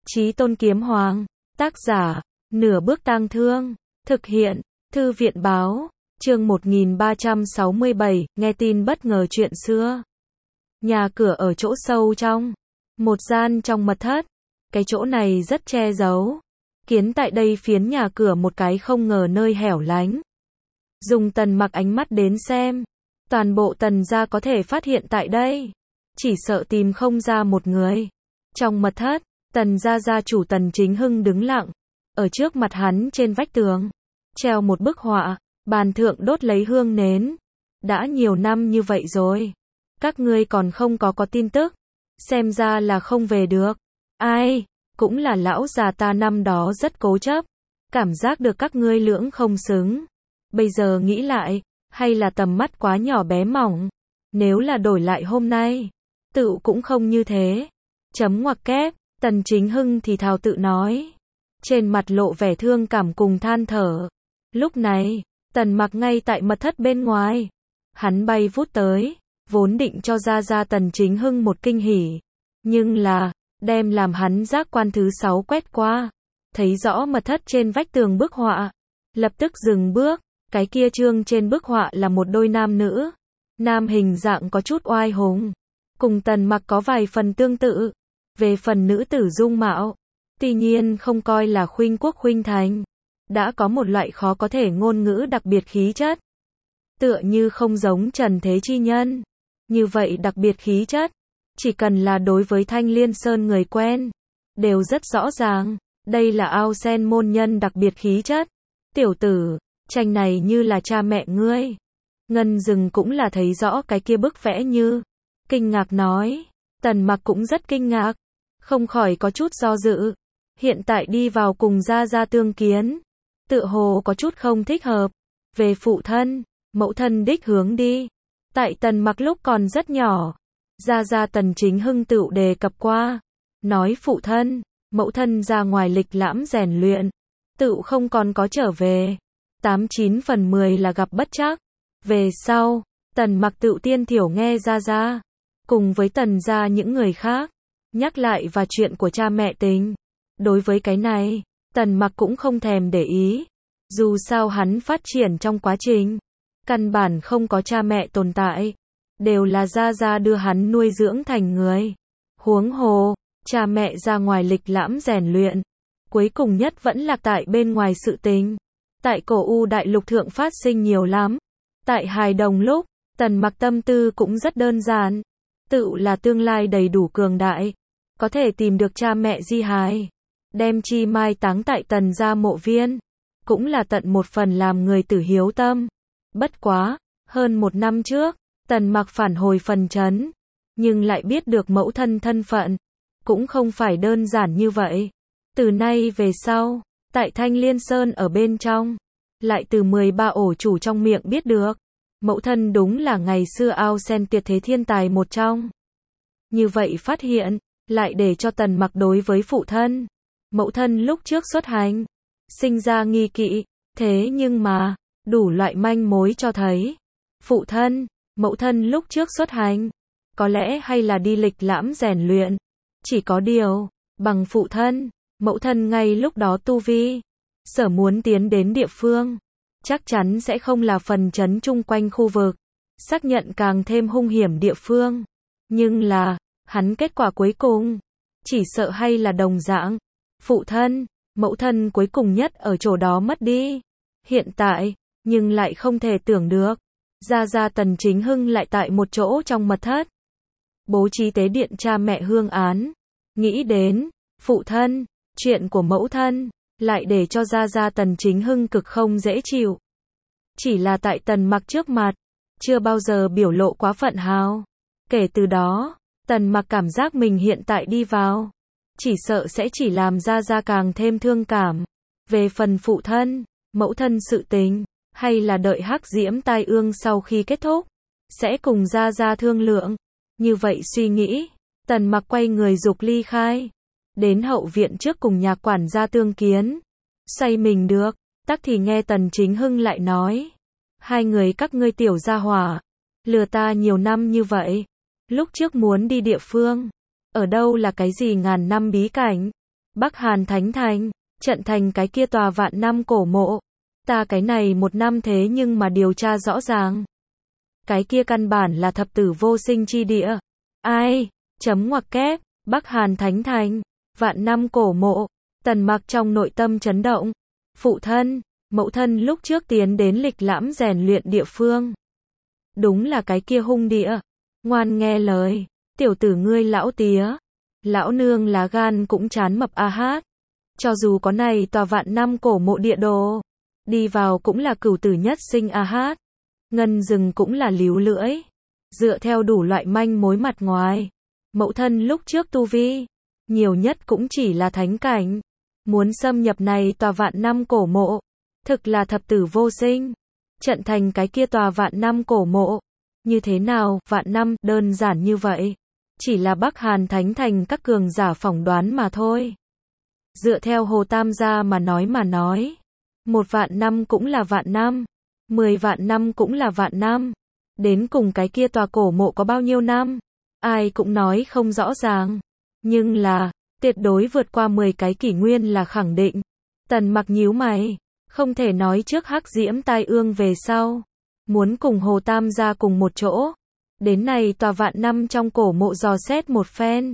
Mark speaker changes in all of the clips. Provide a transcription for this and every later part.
Speaker 1: Chí Tôn Kiếm Hoàng, tác giả, Nửa Bước Tang Thương, thực hiện, Thư viện báo, chương 1367, nghe tin bất ngờ chuyện xưa. Nhà cửa ở chỗ sâu trong, một gian trong mật thất, cái chỗ này rất che giấu, kiến tại đây phiến nhà cửa một cái không ngờ nơi hẻo lánh. Dùng Tần Mặc ánh mắt đến xem, toàn bộ Tần gia có thể phát hiện tại đây, chỉ sợ tìm không ra một người. Trong mật thất, Tần gia gia chủ Tần Chính Hưng đứng lặng, ở trước mặt hắn trên vách tường, treo một bức họa, bàn thượng đốt lấy hương nến. Đã nhiều năm như vậy rồi, các ngươi còn không có tin tức, xem ra là không về được. Ai, cũng là lão già ta năm đó rất cố chấp, cảm giác được các ngươi lưỡng không xứng. Bây giờ nghĩ lại, hay là tầm mắt quá nhỏ bé mỏng. Nếu là đổi lại hôm nay, tự cũng không như thế. Chấm ngoặc kép, Tần Chính Hưng thì thào tự nói, trên mặt lộ vẻ thương cảm cùng than thở. Lúc này, Tần Mặc ngay tại mật thất bên ngoài, hắn bay vút tới, vốn định cho ra Tần Chính Hưng một kinh hỉ, nhưng là, đem làm hắn giác quan thứ 6 quét qua, thấy rõ mật thất trên vách tường bức họa, lập tức dừng bước. Cái kia trương trên bức họa là một đôi nam nữ, nam hình dạng có chút oai hùng, cùng Tần Mặc có vài phần tương tự. Về phần nữ tử dung mạo, tuy nhiên không coi là khuynh quốc khuynh thành, đã có một loại khó có thể ngôn ngữ đặc biệt khí chất, tựa như không giống trần thế chi nhân. Như vậy đặc biệt khí chất, chỉ cần là đối với Thanh Liên Sơn người quen, đều rất rõ ràng, đây là Ao Sen môn nhân đặc biệt khí chất. Tiểu tử, tranh này như là cha mẹ ngươi. Ngân Dừng cũng là thấy rõ cái kia bức vẽ như, kinh ngạc nói. Tần Mặc cũng rất kinh ngạc, không khỏi có chút do dự. Hiện tại đi vào cùng gia tương kiến, tựa hồ có chút không thích hợp. Về phụ thân, mẫu thân đích hướng đi. Tại Tần Mặc lúc còn rất nhỏ, gia Tần Chính Hưng tựu đề cập qua, nói phụ thân, mẫu thân ra ngoài lịch lãm rèn luyện, tựu không còn có trở về. 89 phần 10 là gặp bất trắc. Về sau, Tần Mặc tựu tiên thiểu nghe gia cùng với Tần gia những người khác nhắc lại và chuyện của cha mẹ tình. Đối với cái này, Tần Mặc cũng không thèm để ý. Dù sao hắn phát triển trong quá trình, căn bản không có cha mẹ tồn tại, đều là gia đưa hắn nuôi dưỡng thành người. Huống hồ, cha mẹ ra ngoài lịch lãm rèn luyện, cuối cùng nhất vẫn lạc tại bên ngoài sự tình. Tại Cổ U đại lục thượng phát sinh nhiều lắm. Tại hài đồng lúc, Tần Mặc tâm tư cũng rất đơn giản, tự là tương lai đầy đủ cường đại, có thể tìm được cha mẹ di hài, đem chi mai táng tại Tần gia mộ viên, cũng là tận một phần làm người tử hiếu tâm. Bất quá, hơn một năm trước, Tần Mặc phản hồi phần trấn, nhưng lại biết được mẫu thân thân phận, cũng không phải đơn giản như vậy. Từ nay về sau, tại Thanh Liên Sơn ở bên trong, lại từ 13 ổ chủ trong miệng biết được, mẫu thân đúng là ngày xưa Ao Sen tuyệt thế thiên tài một trong. Như vậy phát hiện, lại để cho Tần Mặc đối với phụ thân, mẫu thân lúc trước xuất hành, sinh ra nghi kỵ. Thế nhưng mà, đủ loại manh mối cho thấy, phụ thân, mẫu thân lúc trước xuất hành, có lẽ hay là đi lịch lãm rèn luyện. Chỉ có điều, bằng phụ thân, mẫu thân ngay lúc đó tu vi, sở muốn tiến đến địa phương, chắc chắn sẽ không là phần trấn chung quanh khu vực, xác nhận càng thêm hung hiểm địa phương. Nhưng là, hắn kết quả cuối cùng, chỉ sợ hay là đồng dạng. Phụ thân, mẫu thân cuối cùng nhất ở chỗ đó mất đi. Hiện tại, nhưng lại không thể tưởng được, gia Tần Chính Hưng lại tại một chỗ trong mật thất, bố trí tế điện cha mẹ hương án. Nghĩ đến, phụ thân, chuyện của mẫu thân, lại để cho gia Tần Chính Hưng cực không dễ chịu. Chỉ là tại Tần Mặc trước mặt, chưa bao giờ biểu lộ quá phận hào. Kể từ đó, Tần Mặc cảm giác mình hiện tại đi vào, chỉ sợ sẽ chỉ làm gia càng thêm thương cảm. Về phần phụ thân, mẫu thân sự tình, hay là đợi hắc diễm tai ương sau khi kết thúc, sẽ cùng gia thương lượng. Như vậy suy nghĩ, Tần Mặc quay người dục ly khai, đến hậu viện trước cùng nhà quản gia tương kiến. Say mình được, tắc thì nghe Tần Chính Hưng lại nói, hai người các ngươi tiểu gia hỏa, lừa ta nhiều năm như vậy, lúc trước muốn đi địa phương, ở đâu là cái gì ngàn năm bí cảnh, Bắc Hàn Thánh Thành, trận thành cái kia tòa vạn năm cổ mộ. Ta cái này một năm thế nhưng mà điều tra rõ ràng. Cái kia căn bản là thập tử vô sinh chi địa. Ai? Chấm ngoặc kép, Bắc Hàn Thánh Thành, vạn năm cổ mộ. Tần Mặc trong nội tâm chấn động. Phụ thân, mẫu thân lúc trước tiến đến lịch lãm rèn luyện địa phương. Đúng là cái kia hung địa. Ngoan nghe lời, tiểu tử ngươi lão tía. Lão nương lá gan cũng chán mập a hát. Cho dù có này tòa vạn năm cổ mộ địa đồ, đi vào cũng là cửu tử nhất sinh a hát. Ngân rừng cũng là líu lưỡi. Dựa theo đủ loại manh mối mặt ngoài, mẫu thân lúc trước tu vi, nhiều nhất cũng chỉ là thánh cảnh. Muốn xâm nhập này tòa vạn năm cổ mộ, thực là thập tử vô sinh. Trận thành cái kia tòa vạn năm cổ mộ. Như thế nào, vạn năm, đơn giản như vậy. Chỉ là Bắc Hàn Thánh Thành các cường giả phỏng đoán mà thôi. Dựa theo Hồ Tam gia mà nói. 1 vạn năm cũng là vạn năm. 10 vạn năm cũng là vạn năm. Đến cùng cái kia tòa cổ mộ có bao nhiêu năm? Ai cũng nói không rõ ràng. Nhưng là, tuyệt đối vượt qua 10 cái kỷ nguyên là khẳng định. Tần Mặc nhíu mày. Không thể nói trước Hắc Diễm tai ương về sau. Muốn cùng Hồ Tam gia cùng một chỗ. Đến này tòa vạn năm trong cổ mộ dò xét một phen.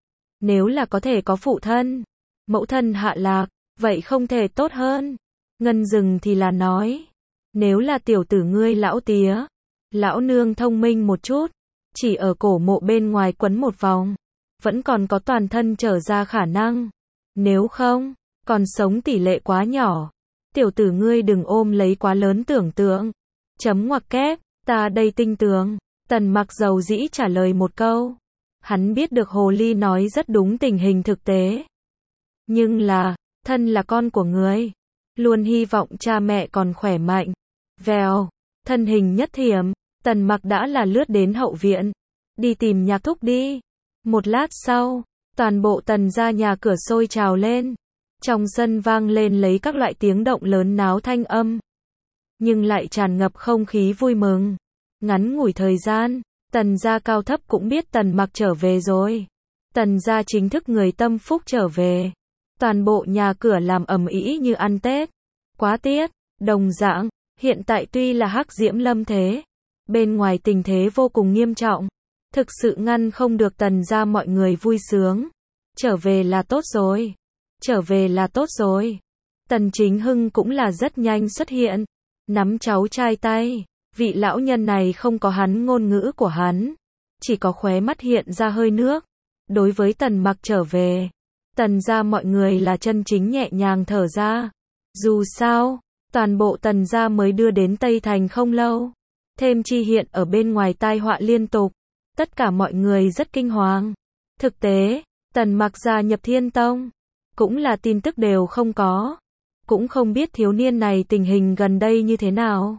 Speaker 1: Nếu là có thể có phụ thân, mẫu thân hạ lạc, vậy không thể tốt hơn. Ngân rừng thì là nói. Nếu là tiểu tử ngươi lão tía, lão nương thông minh một chút, chỉ ở cổ mộ bên ngoài quấn một vòng, vẫn còn có toàn thân trở ra khả năng. Nếu không, còn sống tỷ lệ quá nhỏ. Tiểu tử ngươi đừng ôm lấy quá lớn tưởng tượng. Chấm ngoặc kép, ta đây tinh tường. Tần Mặc dầu dĩ trả lời một câu. Hắn biết được Hồ Ly nói rất đúng tình hình thực tế. Nhưng là, thân là con của người, luôn hy vọng cha mẹ còn khỏe mạnh. Vèo, thân hình nhất thiểm, Tần Mặc đã là lướt đến hậu viện. Đi tìm Nhạc Thúc đi. Một lát sau, toàn bộ Tần gia nhà cửa sôi trào lên. Trong sân vang lên lấy các loại tiếng động lớn náo thanh âm. Nhưng lại tràn ngập không khí vui mừng. Ngắn ngủi thời gian, Tần gia cao thấp cũng biết Tần Mặc trở về rồi. Tần gia chính thức người tâm phúc trở về. Toàn bộ nhà cửa làm ầm ĩ như ăn Tết. Quá tiết, đồng dạng, hiện tại tuy là Hắc Diễm lâm thế, bên ngoài tình thế vô cùng nghiêm trọng. Thực sự ngăn không được Tần gia mọi người vui sướng. Trở về là tốt rồi. Trở về là tốt rồi. Tần Chính Hưng cũng là rất nhanh xuất hiện. Nắm cháu trai tay. Vị lão nhân này không có hắn ngôn ngữ của hắn. Chỉ có khóe mắt hiện ra hơi nước. Đối với Tần Mặc trở về, Tần gia mọi người là chân chính nhẹ nhàng thở ra. Dù sao, toàn bộ Tần gia mới đưa đến Tây Thành không lâu. Thêm chi hiện ở bên ngoài tai họa liên tục. Tất cả mọi người rất kinh hoàng. Thực tế, Tần Mặc gia nhập Thiên Tông, cũng là tin tức đều không có. Cũng không biết thiếu niên này tình hình gần đây như thế nào.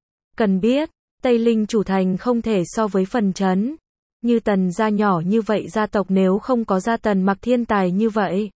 Speaker 1: Cần biết, Tây Linh chủ thành không thể so với phần trấn. Như Tần gia nhỏ như vậy gia tộc nếu không có gia Tần Mặc thiên tài như vậy,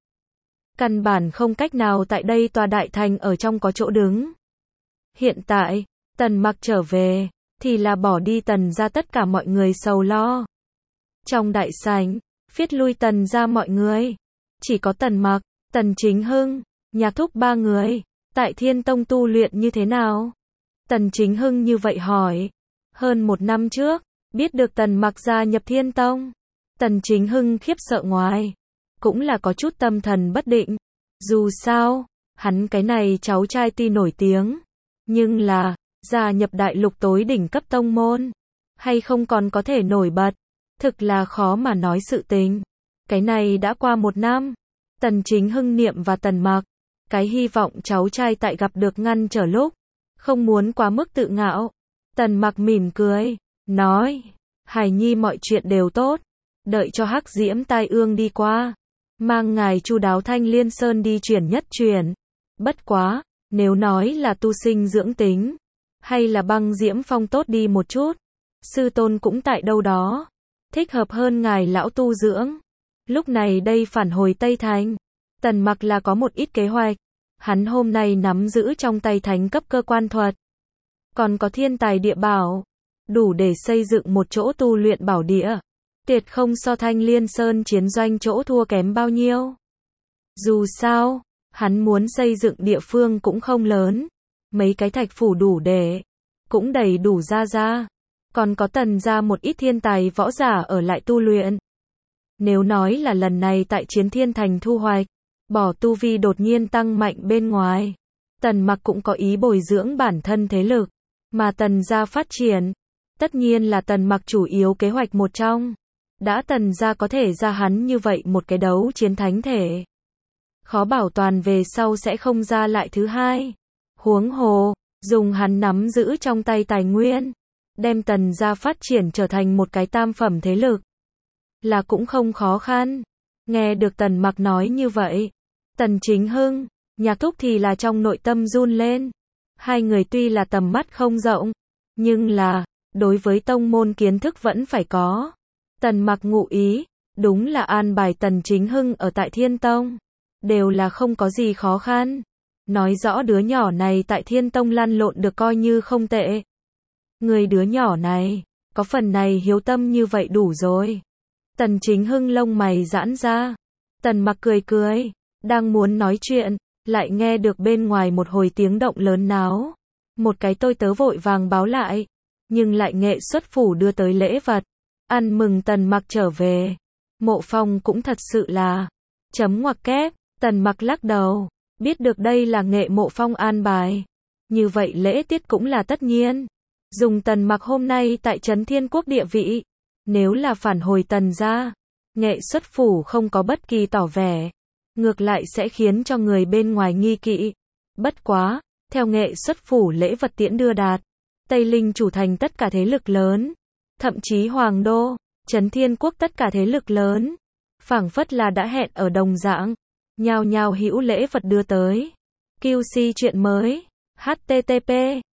Speaker 1: căn bản không cách nào tại đây tòa đại thành ở trong có chỗ đứng. Hiện tại, Tần Mặc trở về, thì là bỏ đi Tần gia tất cả mọi người sầu lo. Trong đại sảnh, phiết lui Tần gia mọi người. Chỉ có Tần Mặc, Tần Chính Hưng, Nhạc Thúc ba người. Tại Thiên Tông tu luyện như thế nào? Tần Chính Hưng như vậy hỏi. Hơn 1 năm trước, biết được Tần Mặc gia nhập Thiên Tông. Tần Chính Hưng khiếp sợ ngoài. Cũng là có chút tâm thần bất định. Dù sao, hắn cái này cháu trai tuy nổi tiếng. Nhưng là, gia nhập đại lục tối đỉnh cấp tông môn. Hay không còn có thể nổi bật. Thực là khó mà nói sự tình. Cái này đã qua 1 năm. Tần Chính Hưng niệm và Tần Mặc. Cái hy vọng cháu trai tại gặp được ngăn trở lúc. Không muốn quá mức tự ngạo. Tần Mặc mỉm cười. Nói. Hải nhi mọi chuyện đều tốt. Đợi cho Hắc Diễm tai ương đi qua. Mang ngài chu đáo Thanh Liên Sơn đi chuyển nhất chuyển. Bất quá. Nếu nói là tu sinh dưỡng tính. Hay là băng diễm phong tốt đi một chút. Sư tôn cũng tại đâu đó. Thích hợp hơn ngài lão tu dưỡng. Lúc này đây phản hồi Tây Thành. Tần Mặc là có một ít kế hoạch. Hắn hôm nay nắm giữ trong tay thánh cấp cơ quan thuật. Còn có thiên tài địa bảo. Đủ để xây dựng một chỗ tu luyện bảo địa. Tuyệt không so Thanh Liên Sơn chiến doanh chỗ thua kém bao nhiêu. Dù sao, hắn muốn xây dựng địa phương cũng không lớn. Mấy cái thạch phủ đủ để, cũng đầy đủ ra. Còn có Tần gia một ít thiên tài võ giả ở lại tu luyện. Nếu nói là lần này tại Chiến Thiên Thành thu hoạch, bỏ tu vi đột nhiên tăng mạnh bên ngoài. Tần Mặc cũng có ý bồi dưỡng bản thân thế lực, mà Tần gia phát triển, tất nhiên là Tần Mặc chủ yếu kế hoạch một trong. Đã Tần gia có thể ra hắn như vậy một cái đấu chiến thánh thể, khó bảo toàn về sau sẽ không ra lại thứ hai. Huống hồ, dùng hắn nắm giữ trong tay tài nguyên, đem Tần gia phát triển trở thành một cái tam phẩm thế lực, là cũng không khó khăn. Nghe được Tần Mặc nói như vậy, Tần Chính Hưng, Nhạc Thúc thì là trong nội tâm run lên. Hai người tuy là tầm mắt không rộng, nhưng là, đối với tông môn kiến thức vẫn phải có. Tần Mặc ngụ ý, đúng là an bài Tần Chính Hưng ở tại Thiên Tông, đều là không có gì khó khăn. Nói rõ đứa nhỏ này tại Thiên Tông lăn lộn được coi như không tệ. Người đứa nhỏ này, có phần này hiếu tâm như vậy đủ rồi. Tần Chính Hưng lông mày giãn ra. Tần Mặc cười, đang muốn nói chuyện, lại nghe được bên ngoài một hồi tiếng động lớn náo. Một cái tôi tớ vội vàng báo lại, nhưng lại nghệ xuất phủ đưa tới lễ vật, ăn mừng Tần Mặc trở về. Mộ Phong cũng thật sự là chấm ngoặc kép. Tần Mặc lắc đầu, biết được đây là nghệ Mộ Phong an bài, như vậy lễ tiết cũng là tất nhiên. Dùng Tần Mặc hôm nay tại Trấn Thiên Quốc địa vị, nếu là phản hồi Tần gia, nghệ xuất phủ không có bất kỳ tỏ vẻ, ngược lại sẽ khiến cho người bên ngoài nghi kỵ. Bất quá, theo nghệ xuất phủ lễ vật tiễn đưa đạt, Tây Linh chủ thành tất cả thế lực lớn, thậm chí Hoàng Đô, Trấn Thiên Quốc tất cả thế lực lớn, phảng phất là đã hẹn ở đồng dạng, nhao nhao hữu lễ vật đưa tới. QC chuyện mới, http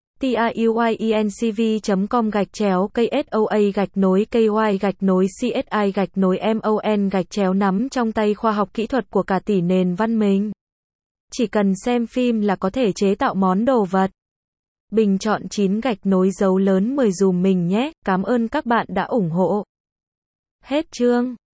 Speaker 1: tiuyencv.com/KSOA-KY-CSI-MON nắm trong tay khoa học kỹ thuật của cả tỷ nền văn minh. Chỉ cần xem phim là có thể chế tạo món đồ vật. Bình chọn 9 gạch nối dấu lớn 10 dùm mình nhé. Cảm ơn các bạn đã ủng hộ. Hết chương.